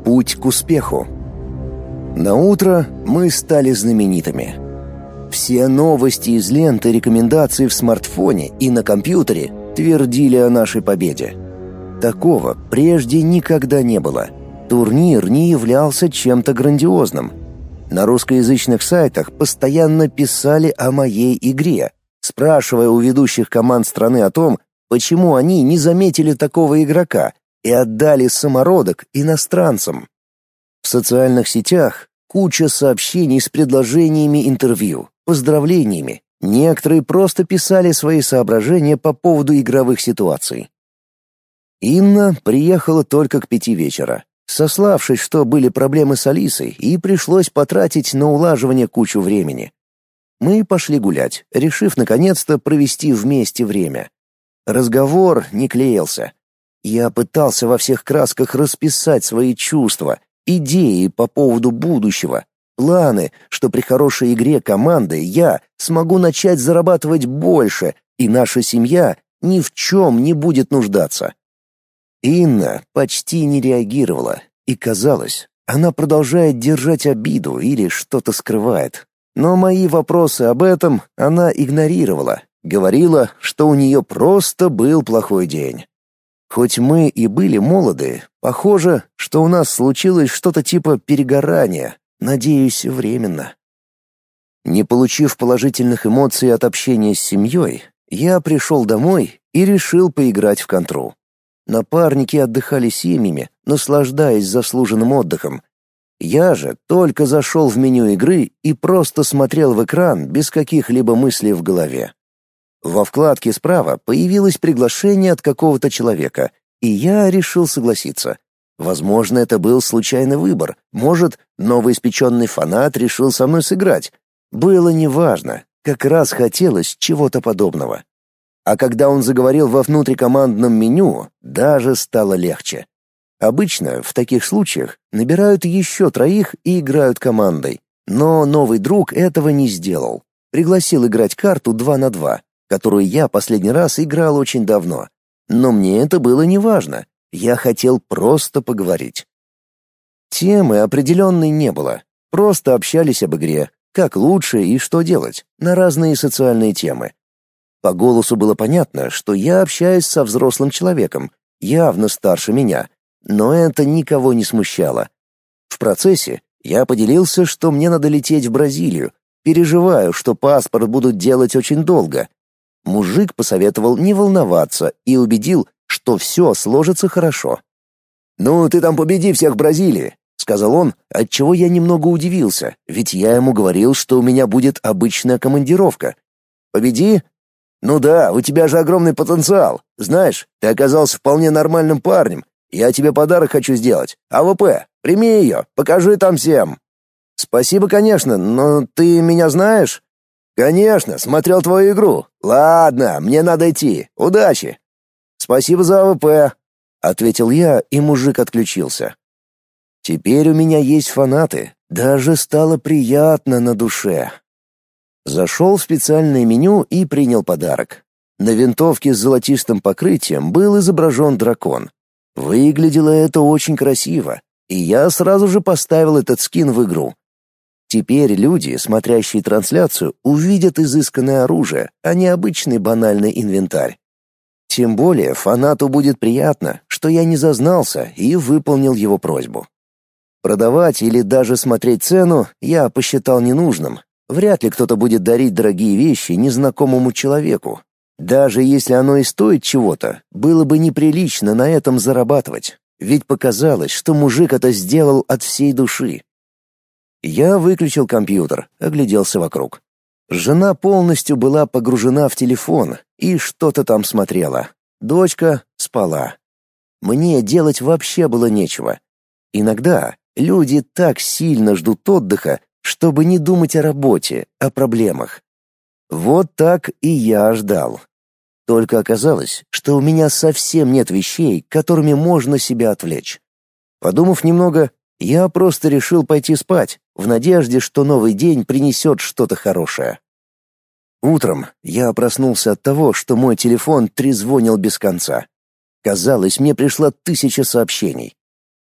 Путь к успеху. На утро мы стали знаменитыми. Все новости из ленты рекомендаций в смартфоне и на компьютере твердили о нашей победе. Такого прежде никогда не было. Турнир не являлся чем-то грандиозным. На русскоязычных сайтах постоянно писали о моей игре, спрашивая у ведущих команд страны о том, почему они не заметили такого игрока и отдали самородок иностранцам. В социальных сетях куча сообщений с предложениями интервью, поздравлениями. Некоторые просто писали свои соображения по поводу игровых ситуаций. Инна приехала только к 5 вечера, сославшись, что были проблемы с Алисой и пришлось потратить на улаживание кучу времени. Мы пошли гулять, решив наконец-то провести вместе время. Разговор не клеился. Я пытался во всех красках расписать свои чувства, идеи по поводу будущего, планы, что при хорошей игре команды я смогу начать зарабатывать больше, и наша семья ни в чем не будет нуждаться. Инна почти не реагировала, и казалось, она продолжает держать обиду или что-то скрывает. Но мои вопросы об этом она игнорировала, говорила, что у нее просто был плохой день. Хоть мы и были молоды, похоже, что у нас случилось что-то типа перегорания, надеюсь, временно. Не получив положительных эмоций от общения с семьей, я пришел домой и решил поиграть в контру. Напарники отдыхали семьями, наслаждаясь заслуженным отдыхом. Я же только зашел в меню игры и просто смотрел в экран без каких-либо мыслей в голове. Во вкладке справа появилось приглашение от какого-то человека, и я решил согласиться. Возможно, это был случайный выбор, может, новоиспеченный фанат решил со мной сыграть. Было неважно, как раз хотелось чего-то подобного. А когда он заговорил во внутрикомандном меню, даже стало легче. Обычно в таких случаях набирают еще 3 и играют командой, но новый друг этого не сделал. Пригласил играть карту 2 на 2. Которую я последний раз играл очень давно. Но мне это было неважно. Я хотел просто поговорить. Темы определенной не было. Просто общались об игре, как лучше и что делать, на разные социальные темы. По голосу было понятно, что я общаюсь со взрослым человеком, явно старше меня, но это никого не смущало. В процессе я поделился, что мне надо лететь в Бразилию, переживаю, что паспорт будут делать очень долго. Мужик посоветовал не волноваться и убедил, что все сложится хорошо. «Ну, ты там победи всех в Бразилии», — сказал он, отчего я немного удивился, ведь я ему говорил, что у меня будет обычная командировка. «Победи? Ну да, у тебя же огромный потенциал. Знаешь, ты оказался вполне нормальным парнем. Я тебе подарок хочу сделать. АВП, прими ее, покажи там всем». «Спасибо, конечно, но ты меня знаешь?» «Конечно, смотрел твою игру. Ладно, мне надо идти. Удачи!» «Спасибо за АВП», — ответил я, и мужик отключился. Теперь у меня есть фанаты. Даже стало приятно на душе. Зашел в специальное меню и принял подарок. На винтовке с золотистым покрытием был изображен дракон. Выглядело это очень красиво, и я сразу же поставил этот скин в игру. Теперь люди, смотрящие трансляцию, увидят изысканное оружие, а не обычный банальный инвентарь. Тем более фанату будет приятно, что я не зазнался и выполнил его просьбу. Продавать или даже смотреть цену я посчитал ненужным. Вряд ли кто-то будет дарить дорогие вещи незнакомому человеку. Даже если оно и стоит чего-то, было бы неприлично на этом зарабатывать. Ведь показалось, что мужик это сделал от всей души. Я выключил компьютер, огляделся вокруг. Жена полностью была погружена в телефон и что-то там смотрела. Дочка спала. Мне делать вообще было нечего. Иногда люди так сильно ждут отдыха, чтобы не думать о работе, о проблемах. Вот так и я ждал. Только оказалось, что у меня совсем нет вещей, которыми можно себя отвлечь. Подумав немного, я просто решил пойти спать, в надежде, что новый день принесет что-то хорошее. Утром я проснулся от того, что мой телефон трезвонил без конца. Казалось, мне пришла 1000 сообщений.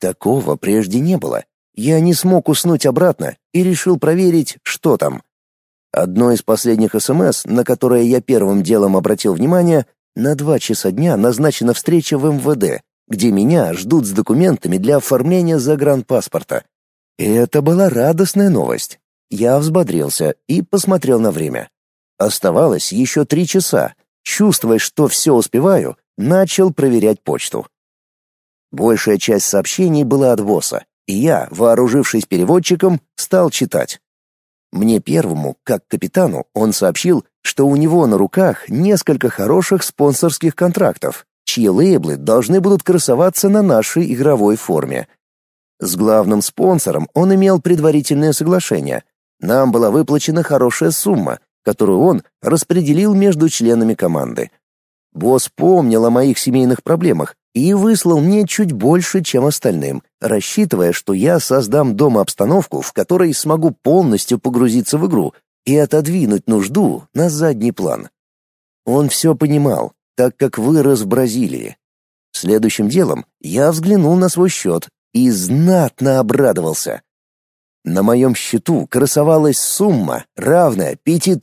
Такого прежде не было. Я не смог уснуть обратно и решил проверить, что там. Одно из последних СМС, на которое я первым делом обратил внимание, на 2 часа дня назначена встреча в МВД, где меня ждут с документами для оформления загранпаспорта. И это была радостная новость. Я взбодрился и посмотрел на время. Оставалось еще 3 часа. Чувствуя, что все успеваю, начал проверять почту. Большая часть сообщений была от босса, и я, вооружившись переводчиком, стал читать. Мне первому, как капитану, он сообщил, что у него на руках несколько хороших спонсорских контрактов, чьи лейблы должны будут красоваться на нашей игровой форме. С главным спонсором он имел предварительное соглашение. Нам была выплачена хорошая сумма, которую он распределил между членами команды. Босс помнил о моих семейных проблемах и выслал мне чуть больше, чем остальным, рассчитывая, что я создам дома обстановку, в которой смогу полностью погрузиться в игру и отодвинуть нужду на задний план. Он все понимал, так как вырос в Бразилии. Следующим делом я взглянул на свой счет и знатно обрадовался. На моем счету красовалась сумма, равная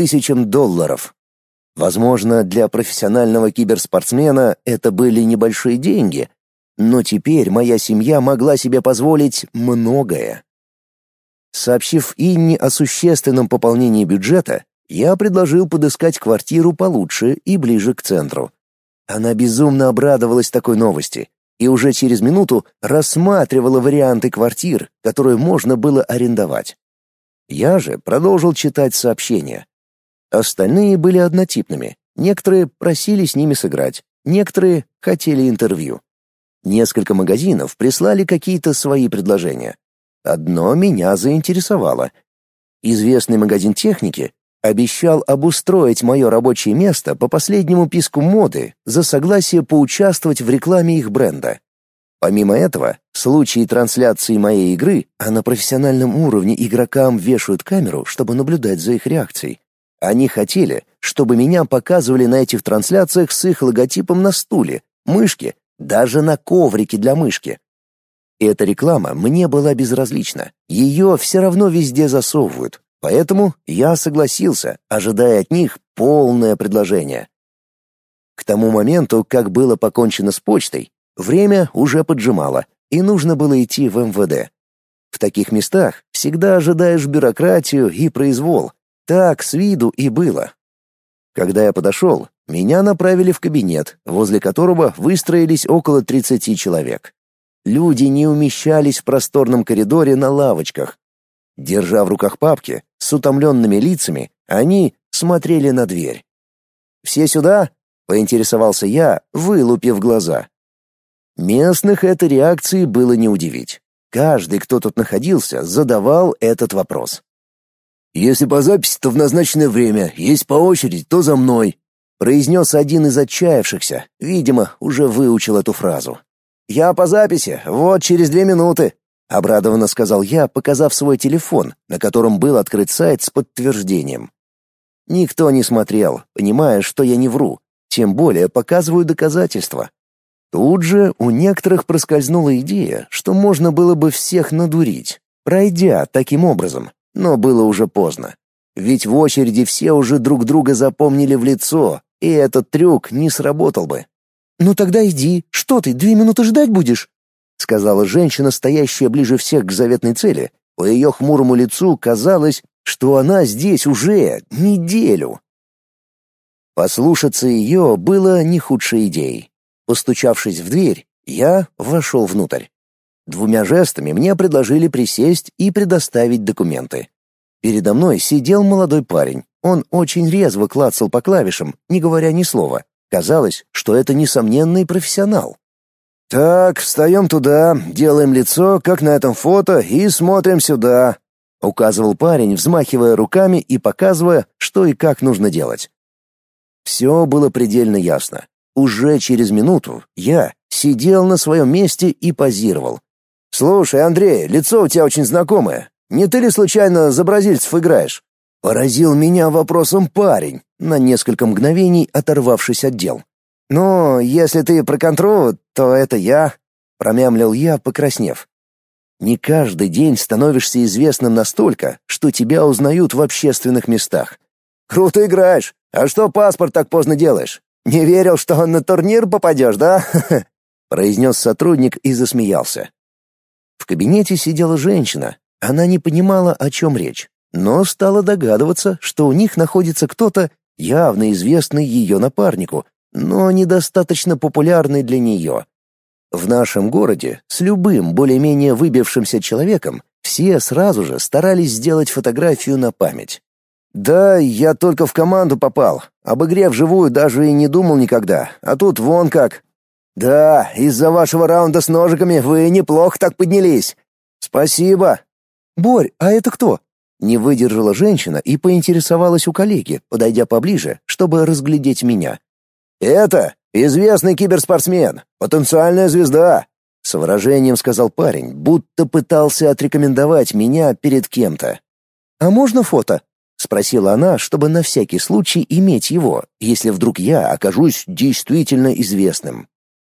$5000. Возможно, для профессионального киберспортсмена это были небольшие деньги, но теперь моя семья могла себе позволить многое. Сообщив Инне о существенном пополнении бюджета, я предложил подыскать квартиру получше и ближе к центру. Она безумно обрадовалась такой новости и уже через минуту рассматривала варианты квартир, которые можно было арендовать. Я же продолжил читать сообщения. Остальные были однотипными. Некоторые просили с ними сыграть, некоторые хотели интервью. Несколько магазинов прислали какие-то свои предложения. Одно меня заинтересовало. Известный магазин техники обещал обустроить мое рабочее место по последнему писку моды за согласие поучаствовать в рекламе их бренда. Помимо этого, в случае трансляции моей игры, а на профессиональном уровне игрокам вешают камеру, чтобы наблюдать за их реакцией, они хотели, чтобы меня показывали на этих трансляциях с их логотипом на стуле, мышке, даже на коврике для мышки. Эта реклама мне была безразлична. Ее все равно везде засовывают. Поэтому я согласился, ожидая от них полное предложение. К тому моменту, как было покончено с почтой, время уже поджимало, и нужно было идти в МВД. В таких местах всегда ожидаешь бюрократию и произвол. Так с виду и было. Когда я подошел, меня направили в кабинет, возле которого выстроились около 30 человек. Люди не умещались в просторном коридоре на лавочках. Держа в руках папки, с утомленными лицами, они смотрели на дверь. «Все сюда?» — поинтересовался я, вылупив глаза. Местных этой реакции было не удивить. Каждый, кто тут находился, задавал этот вопрос. «Если по записи, то в назначенное время, если по очереди, то за мной», — произнес один из отчаявшихся, видимо, уже выучил эту фразу. «Я по записи, вот через 2 минуты», — обрадованно сказал я, показав свой телефон, на котором был открыт сайт с подтверждением. Никто не смотрел, понимая, что я не вру, тем более показываю доказательства. Тут же у некоторых проскользнула идея, что можно было бы всех надурить, пройдя таким образом. Но было уже поздно. Ведь в очереди все уже друг друга запомнили в лицо, и этот трюк не сработал бы. «Ну тогда иди, что ты, 2 минуты ждать будешь?» — сказала женщина, стоящая ближе всех к заветной цели. По ее хмурому лицу казалось, что она здесь уже неделю. Послушаться ее было не худшей идеей. Постучавшись в дверь, я вошел внутрь. 2 жестами мне предложили присесть и предоставить документы. Передо мной сидел молодой парень. Он очень резво клацал по клавишам, не говоря ни слова. Казалось, что это несомненный профессионал. «Так, встаем туда, делаем лицо, как на этом фото, и смотрим сюда», — указывал парень, взмахивая руками и показывая, что и как нужно делать. Все было предельно ясно. Уже через минуту я сидел на своем месте и позировал. «Слушай, Андрей, лицо у тебя очень знакомое. Не ты ли случайно за бразильцев играешь?» Поразил меня вопросом парень, на несколько мгновений оторвавшись от дел. «Ну, если ты про контру, то это я». промямлил я, покраснев. Не каждый день становишься известным настолько, что тебя узнают в общественных местах. Круто играешь. А что паспорт так поздно делаешь? Не верил, что на турнир попадешь, да? произнес сотрудник и засмеялся. В кабинете сидела женщина. Она не понимала, о чем речь, но стала догадываться, что у них находится кто-то, явно известный ее напарнику, но недостаточно популярный для нее. В нашем городе с любым более-менее выбившимся человеком все сразу же старались сделать фотографию на память. «Да, я только в команду попал. Об игре вживую даже и не думал никогда. А тут вон как. Да, из-за вашего раунда с ножиками вы неплохо так поднялись. Спасибо». «Борь, а это кто?» Не выдержала женщина и поинтересовалась у коллеги, подойдя поближе, чтобы разглядеть меня. «Это известный киберспортсмен, потенциальная звезда», — с выражением сказал парень, будто пытался отрекомендовать меня перед кем-то. «А можно фото?» — спросила она, чтобы на всякий случай иметь его, если вдруг я окажусь действительно известным.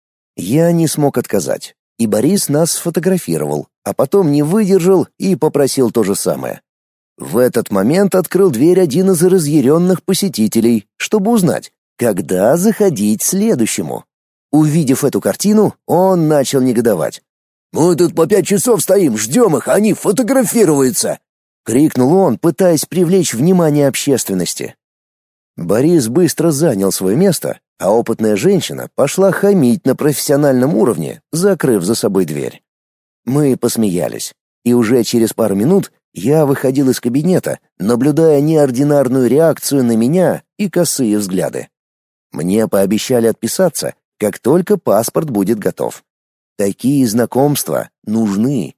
Я не смог отказать, и Борис нас сфотографировал, а потом не выдержал и попросил то же самое. В этот момент открыл дверь один из разъяренных посетителей, чтобы узнать, когда заходить следующему. Увидев эту картину, он начал негодовать. «Мы тут по 5 часов стоим, ждем их, они фотографируются!» — крикнул он, пытаясь привлечь внимание общественности. Борис быстро занял свое место, а опытная женщина пошла хамить на профессиональном уровне, закрыв за собой дверь. Мы посмеялись, и уже через пару минут я выходил из кабинета, наблюдая неординарную реакцию на меня и косые взгляды. Мне пообещали отписаться, как только паспорт будет готов. Такие знакомства нужны.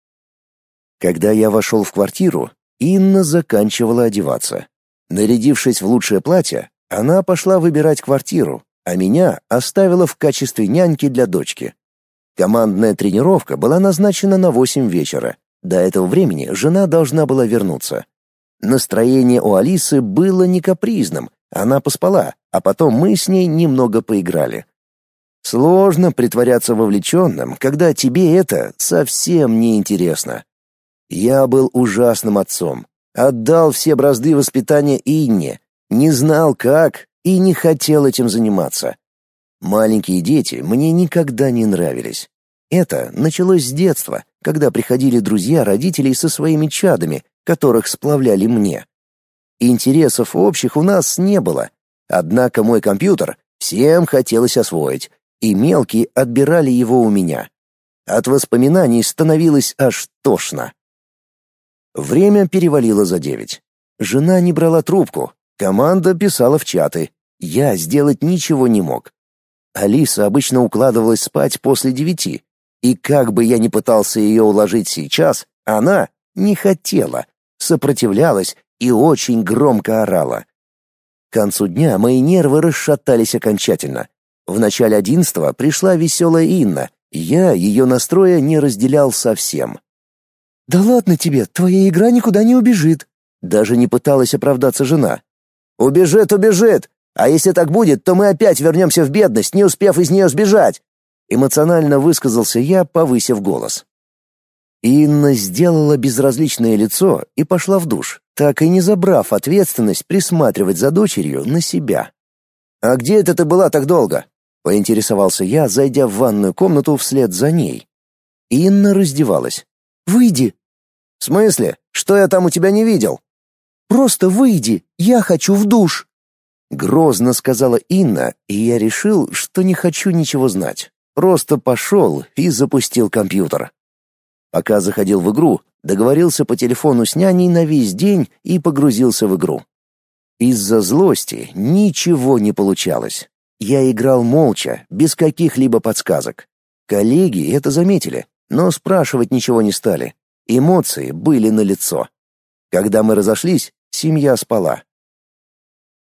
Когда я вошел в квартиру, Инна заканчивала одеваться. Нарядившись в лучшее платье, она пошла выбирать квартиру, а меня оставила в качестве няньки для дочки. Командная тренировка была назначена на 8 вечера. До этого времени жена должна была вернуться. Настроение у Алисы было не капризным, она поспала, а потом мы с ней немного поиграли. Сложно притворяться вовлеченным, когда тебе это совсем не интересно. Я был ужасным отцом, отдал все бразды воспитания Инне, не знал как и не хотел этим заниматься. Маленькие дети мне никогда не нравились. Это началось с детства, когда приходили друзья родителей со своими чадами, которых сплавляли мне. Интересов общих у нас не было, однако мой компьютер всем хотелось освоить, и мелкие отбирали его у меня. От воспоминаний становилось аж тошно. Время перевалило за 9. Жена не брала трубку, команда писала в чаты. Я сделать ничего не мог. Алиса обычно укладывалась спать после 9, и как бы я ни пытался ее уложить сейчас, она не хотела, сопротивлялась и очень громко орала. К концу дня мои нервы расшатались окончательно. В начале 11-го пришла веселая Инна, я ее настроя не разделял совсем. «Да ладно тебе, твоя игра никуда не убежит», — даже не пыталась оправдаться жена. «Убежит, убежит! А если так будет, то мы опять вернемся в бедность, не успев из нее сбежать!» Эмоционально высказался я, повысив голос. Инна сделала безразличное лицо и пошла в душ, так и не забрав ответственность присматривать за дочерью на себя. «А где это ты была так долго?» — поинтересовался я, зайдя в ванную комнату вслед за ней. Инна раздевалась. «Выйди». «В смысле? Что я там у тебя не видел?» «Просто выйди, я хочу в душ». Грозно сказала Инна, и я решил, что не хочу ничего знать. Просто пошел и запустил компьютер. Пока заходил в игру, договорился по телефону с няней на весь день и погрузился в игру. Из-за злости ничего не получалось. Я играл молча, без каких-либо подсказок. Коллеги это заметили, но спрашивать ничего не стали. Эмоции были налицо. Когда мы разошлись, семья спала.